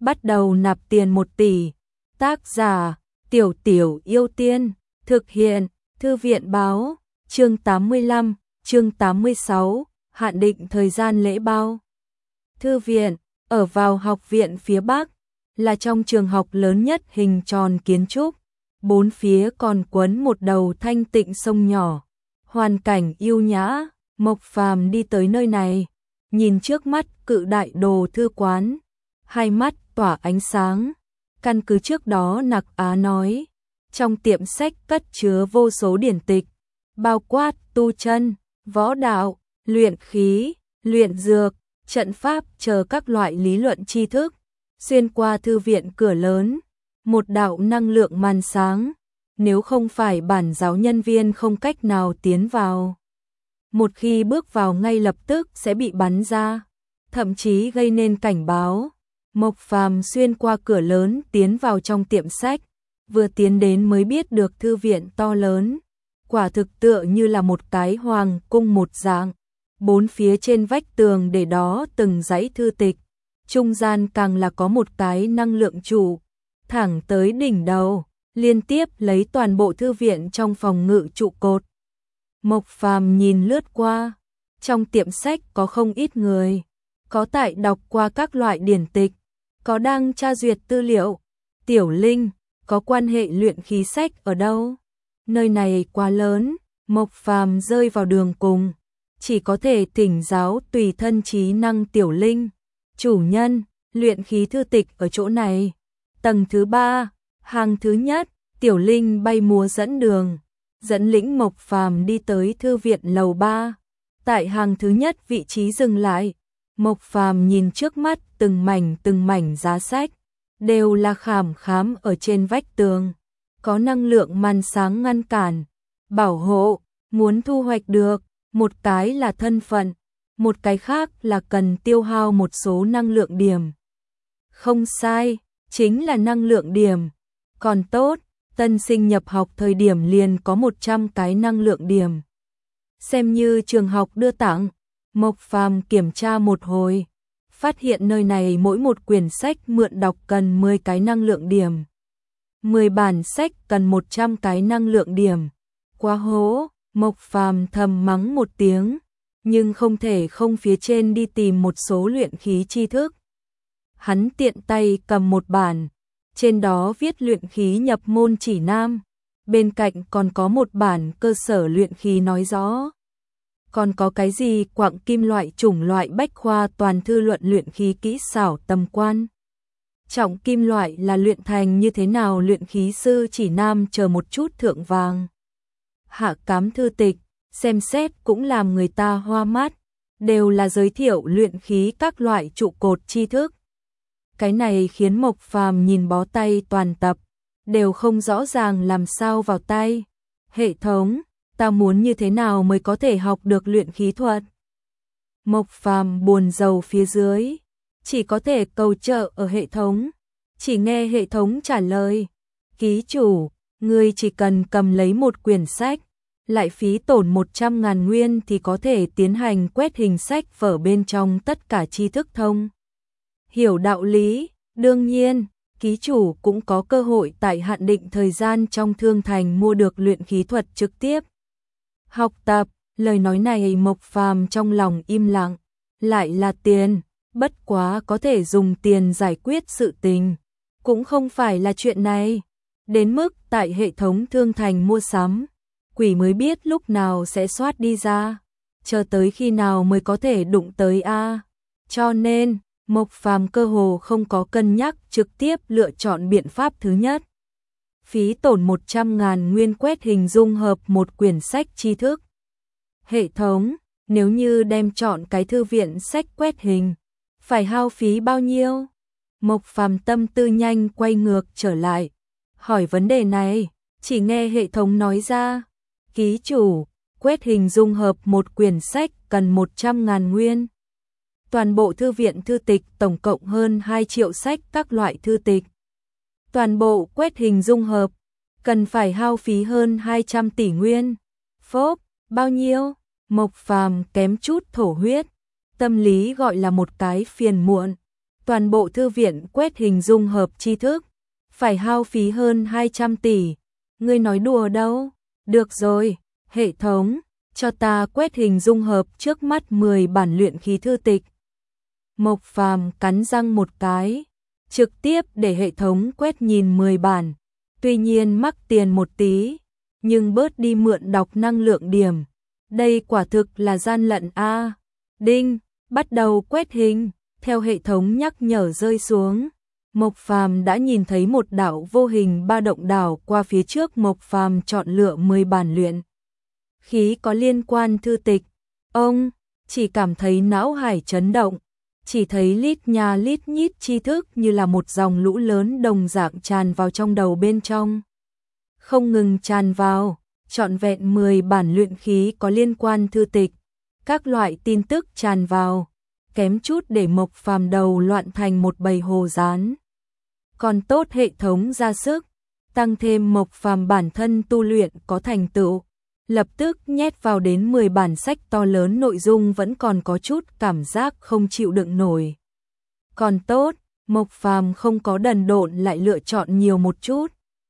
bắt đầu nạp tiền 1 tỷ. Tác giả: Tiểu Tiểu Yêu Tiên. Thực hiện: Thư viện báo. Chương 85, chương 86, hạn định thời gian lễ bao. Thư viện, ở vào học viện phía Bắc, là trong trường học lớn nhất hình tròn kiến trúc. Bốn phía còn quấn một đầu thanh tịnh sông nhỏ. Hoàn cảnh yêu nhã. Mộc Phàm đi tới nơi này, nhìn trước mắt cự đại đồ thư quán, hai mắt tỏa ánh sáng. Căn cứ trước đó Nặc Á nói, trong tiệm sách cất chứa vô số điển tịch, bao quát tu chân, võ đạo, luyện khí, luyện dược, trận pháp chờ các loại lý luận tri thức. Xuyên qua thư viện cửa lớn, một đạo năng lượng màn sáng, nếu không phải bản giáo nhân viên không cách nào tiến vào. Một khi bước vào ngay lập tức sẽ bị bắn ra, thậm chí gây nên cảnh báo. Mộc Phàm xuyên qua cửa lớn tiến vào trong tiệm sách, vừa tiến đến mới biết được thư viện to lớn, quả thực tựa như là một cái hoàng cung một dạng. Bốn phía trên vách tường để đó từng dãy thư tịch, trung gian càng là có một cái năng lượng trụ, thẳng tới đỉnh đầu, liên tiếp lấy toàn bộ thư viện trong phòng ngự trụ cột. Mộc Phàm nhìn lướt qua, trong tiệm sách có không ít người, có tại đọc qua các loại điển tịch, có đang tra duyệt tư liệu. Tiểu Linh, có quan hệ luyện khí sách ở đâu? Nơi này quá lớn, Mộc Phàm rơi vào đường cùng, chỉ có thể thỉnh giáo tùy thân trí năng Tiểu Linh. Chủ nhân, luyện khí thư tịch ở chỗ này. Tầng thứ 3, hàng thứ nhất. Tiểu Linh bay múa dẫn đường, dẫn lĩnh Mộc Phàm đi tới thư viện lầu 3. Tại hàng thứ nhất vị trí dừng lại, Mộc Phàm nhìn trước mắt từng mảnh giá sách, đều là khảm khám ở trên vách tường, có năng lượng màn sáng ngăn cản, bảo hộ. Muốn thu hoạch được, một cái là thân phận, một cái khác là cần tiêu hao một số năng lượng điểm. Không sai, chính là năng lượng điểm. Còn tốt, tân sinh nhập học thời điểm liền có 100 cái năng lượng điểm. Xem như trường học đưa tặng. Mộc Phàm kiểm tra một hồi, phát hiện nơi này mỗi một quyển sách mượn đọc cần 10 cái năng lượng điểm. 10 bản sách cần 100 cái năng lượng điểm. Quá hố, Mộc Phàm thầm mắng một tiếng, nhưng không thể không phía trên đi tìm một số luyện khí tri thức. Hắn tiện tay cầm một bản, trên đó viết luyện khí nhập môn chỉ nam, bên cạnh còn có một bản cơ sở luyện khí nói rõ. Còn có cái gì quặng kim loại chủng loại bách khoa toàn thư luận luyện khí kỹ xảo tầm quan. Trọng kim loại là luyện thành như thế nào luyện khí sư chỉ nam chờ một chút thượng vàng. Hạ cám thư tịch, xem xét cũng làm người ta hoa mắt, đều là giới thiệu luyện khí các loại trụ cột tri thức. Cái này khiến Mộc Phàm nhìn bó tay toàn tập, đều không rõ ràng làm sao vào tay. Hệ thống, ta muốn như thế nào mới có thể học được luyện khí thuật? Mộc Phàm buồn rầu phía dưới, chỉ có thể cầu trợ ở hệ thống. Chỉ nghe hệ thống trả lời, ký chủ, ngươi chỉ cần cầm lấy một quyển sách, lại phí tổn 100.000 nguyên thì có thể tiến hành quét hình sách vở bên trong tất cả tri thức thông. Hiểu đạo lý, đương nhiên, ký chủ cũng có cơ hội tại hạn định thời gian trong thương thành mua được luyện khí thuật trực tiếp. Học tập, lời nói này Mộc Phàm trong lòng im lặng, lại là tiền, bất quá có thể dùng tiền giải quyết sự tình, cũng không phải là chuyện này. Đến mức tại hệ thống thương thành mua sắm, quỷ mới biết lúc nào sẽ soát đi ra, chờ tới khi nào mới có thể đụng tới a. Cho nên, Mộc Phàm cơ hồ không có cân nhắc, trực tiếp lựa chọn biện pháp thứ nhất. Phí tổn 100.000 nguyên quét hình dung hợp một quyển sách tri thức. Hệ thống, nếu như đem chọn cái thư viện sách quét hình, phải hao phí bao nhiêu? Mộc Phàm tâm tư nhanh quay ngược trở lại, hỏi vấn đề này, chỉ nghe hệ thống nói ra, ký chủ, quét hình dung hợp một quyển sách cần 100.000 nguyên. Toàn bộ thư viện thư tịch tổng cộng hơn 2 triệu sách các loại thư tịch. Toàn bộ quét hình dung hợp, cần phải hao phí hơn 200 tỷ nguyên. Phốp, bao nhiêu? Mộc Phàm kém chút thổ huyết, tâm lý gọi là một cái phiền muộn. toàn bộ thư viện quét hình dung hợp tri thức, phải hao phí hơn 200 tỷ. Ngươi nói đùa đâu? Được rồi, hệ thống, cho ta quét hình dung hợp trước mắt 10 bản luyện khí thư tịch. Mộc Phàm cắn răng một cái, trực tiếp để hệ thống quét nhìn 10 bản. Tuy nhiên mắc tiền một tí, nhưng bớt đi mượn đọc năng lượng điểm. Đây quả thực là gian lận a. Đinh, bắt đầu quét hình, theo hệ thống nhắc nhở rơi xuống. Mộc Phàm đã nhìn thấy một đạo vô hình ba động đảo qua phía trước. Mộc Phàm chọn lựa 10 bản luyện khí có liên quan thư tịch. Ông chỉ cảm thấy não hải chấn động, chỉ thấy lít nha lít nhít tri thức như là một dòng lũ lớn đồng dạng tràn vào trong đầu bên trong. Không ngừng tràn vào, trọn vẹn 10 bản luyện khí có liên quan thư tịch, các loại tin tức tràn vào, kém chút để Mộc Phàm đầu loạn thành một bầy hồ dán. Còn tốt hệ thống ra sức, tăng thêm Mộc Phàm bản thân tu luyện có thành tựu, lập tức nhét vào đến 10 bản sách to lớn, nội dung vẫn còn có chút cảm giác không chịu đựng nổi. Còn tốt, Mộc Phàm không có đần độn lại lựa chọn nhiều một chút.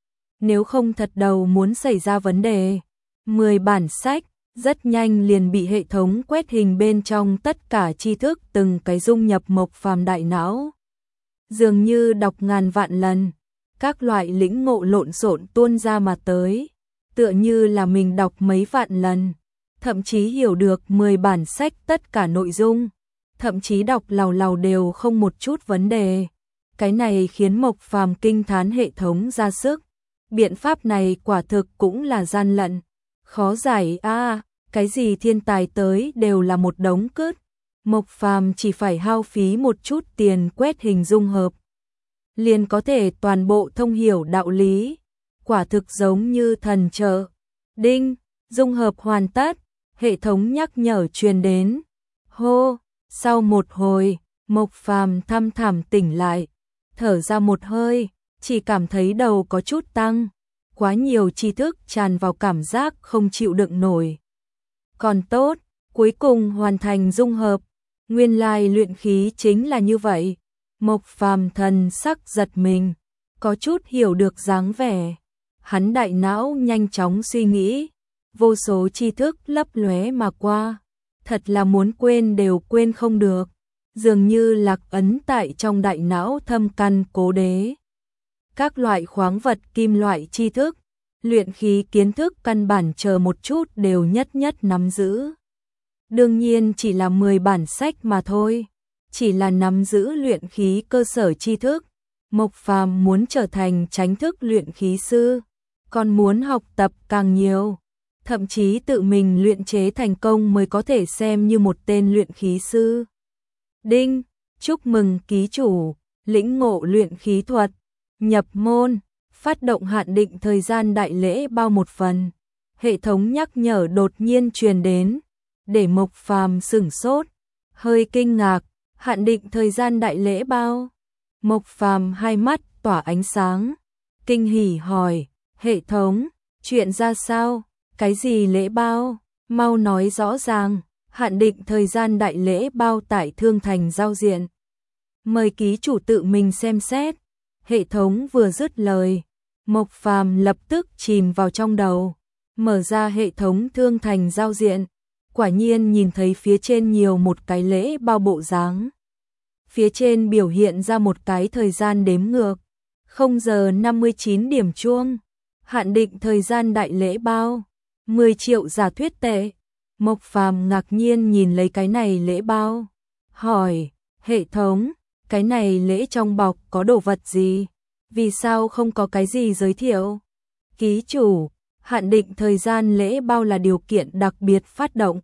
Nếu không thật đầu muốn xảy ra vấn đề. 10 bản sách rất nhanh liền bị hệ thống quét hình bên trong, tất cả tri thức từng cái dung nhập Mộc Phàm đại não. Dường như đọc ngàn vạn lần, các loại lĩnh ngộ lộn xộn tuôn ra mà tới, tựa như là mình đọc mấy vạn lần, thậm chí hiểu được 10 bản sách tất cả nội dung, thậm chí đọc làu làu đều không một chút vấn đề. Cái này khiến Mộc Phàm kinh thán hệ thống ra sức. Biện pháp này quả thực cũng là gian lận, khó giải a. Cái gì thiên tài tới đều là một đống cứt. Mộc Phàm chỉ phải hao phí một chút tiền quét hình dung hợp, liền có thể toàn bộ thông hiểu đạo lý, quả thực giống như thần trợ. Đinh, dung hợp hoàn tất, hệ thống nhắc nhở truyền đến. Hô, sau một hồi, Mộc Phàm thăm thẳm tỉnh lại, thở ra một hơi, chỉ cảm thấy đầu có chút tăng, quá nhiều tri thức tràn vào, cảm giác không chịu đựng nổi. Còn tốt, cuối cùng hoàn thành dung hợp, nguyên lai luyện khí chính là như vậy. Mộc Phàm thần sắc giật mình, có chút hiểu được dáng vẻ. Hắn đại não nhanh chóng suy nghĩ, vô số tri thức lấp lóe mà qua, thật là muốn quên đều quên không được, dường như lạc ấn tại trong đại não thâm căn cố đế. Các loại khoáng vật, kim loại tri thức, luyện khí kiến thức căn bản chờ một chút đều nhất nhất nắm giữ. Đương nhiên chỉ là 10 bản sách mà thôi, chỉ là nắm giữ luyện khí cơ sở tri thức. Mộc Phàm muốn trở thành chánh thức luyện khí sư, còn muốn học tập càng nhiều, thậm chí tự mình luyện chế thành công mới có thể xem như một tên luyện khí sư. Đinh, chúc mừng ký chủ, lĩnh ngộ luyện khí thuật, nhập môn, phát động hạn định thời gian đại lễ bao một phần. Hệ thống nhắc nhở đột nhiên truyền đến, để Mộc Phàm sửng sốt, hơi kinh ngạc, hạn định thời gian đại lễ bao. Mộc Phàm hai mắt tỏa ánh sáng, kinh hỉ hỏi, hệ thống, chuyện ra sao, cái gì lễ bao, mau nói rõ ràng. Hạn định thời gian đại lễ bao tại Thương Thành giao diện, mời ký chủ tự mình xem xét. Hệ thống vừa dứt lời, Mộc Phàm lập tức chìm vào trong đầu, mở ra hệ thống Thương Thành giao diện, quả nhiên nhìn thấy phía trên nhiều một cái lễ bao bộ dáng. Phía trên biểu hiện ra một cái thời gian đếm ngược, 0 giờ 59 điểm chuông, hạn định thời gian đại lễ bao, 10 triệu giả thuyết tệ. Mộc Phàm ngạc nhiên nhìn lấy cái này lễ bao, hỏi, hệ thống, cái này lễ trong bọc có đồ vật gì? Vì sao không có cái gì giới thiệu? Ký chủ, hạn định thời gian lễ bao là điều kiện đặc biệt phát động.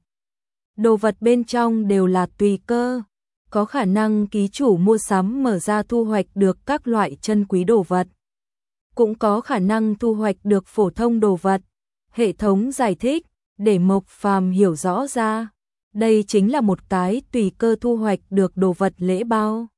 Đồ vật bên trong đều là tùy cơ, có khả năng ký chủ mua sắm mở ra thu hoạch được các loại chân quý đồ vật, cũng có khả năng thu hoạch được phổ thông đồ vật. Hệ thống giải thích, để Mộc Phàm hiểu rõ ra, đây chính là một cái tùy cơ thu hoạch được đồ vật lễ bao.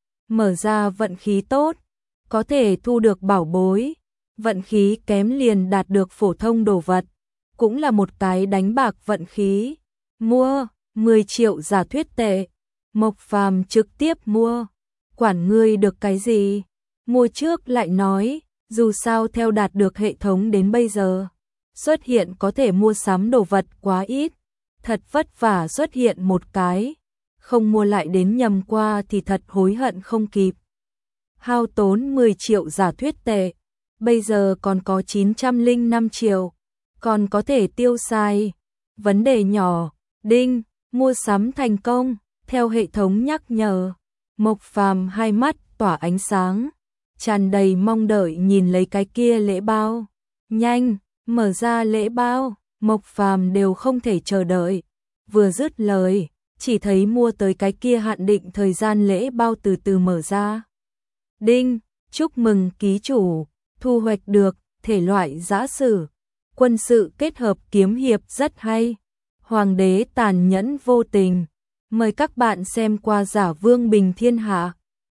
Mở ra vận khí tốt, có thể thu được bảo bối, vận khí kém liền đạt được phổ thông đồ vật, cũng là một cái đánh bạc vận khí. Mua, 10 triệu giả thuyết tệ, Mộc Phàm trực tiếp mua. quản ngươi được cái gì? Mua trước lại nói, dù sao theo đạt được hệ thống đến bây giờ, xuất hiện có thể mua sắm đồ vật quá ít, thật vất vả xuất hiện một cái, không mua lại đến nhầm qua thì thật hối hận không kịp. Hao tốn 10 triệu giả thuyết tệ, bây giờ còn có 905 triệu, còn có thể tiêu xài. Vấn đề nhỏ, đinh, mua sắm thành công, theo hệ thống nhắc nhở. Mộc Phàm hai mắt tỏa ánh sáng, tràn đầy mong đợi nhìn lấy cái kia lễ bao. Nhanh, mở ra lễ bao, Mộc Phàm đều không thể chờ đợi. Vừa dứt lời, chỉ thấy mua tới cái kia hạn định thời gian lễ bao từ từ mở ra. Đinh, chúc mừng ký chủ, thu hoạch được thể loại giã sử, quân sự kết hợp kiếm hiệp rất hay. Hoàng đế tàn nhẫn vô tình. Mời các bạn xem qua Giả Vương Bình Thiên Hạ.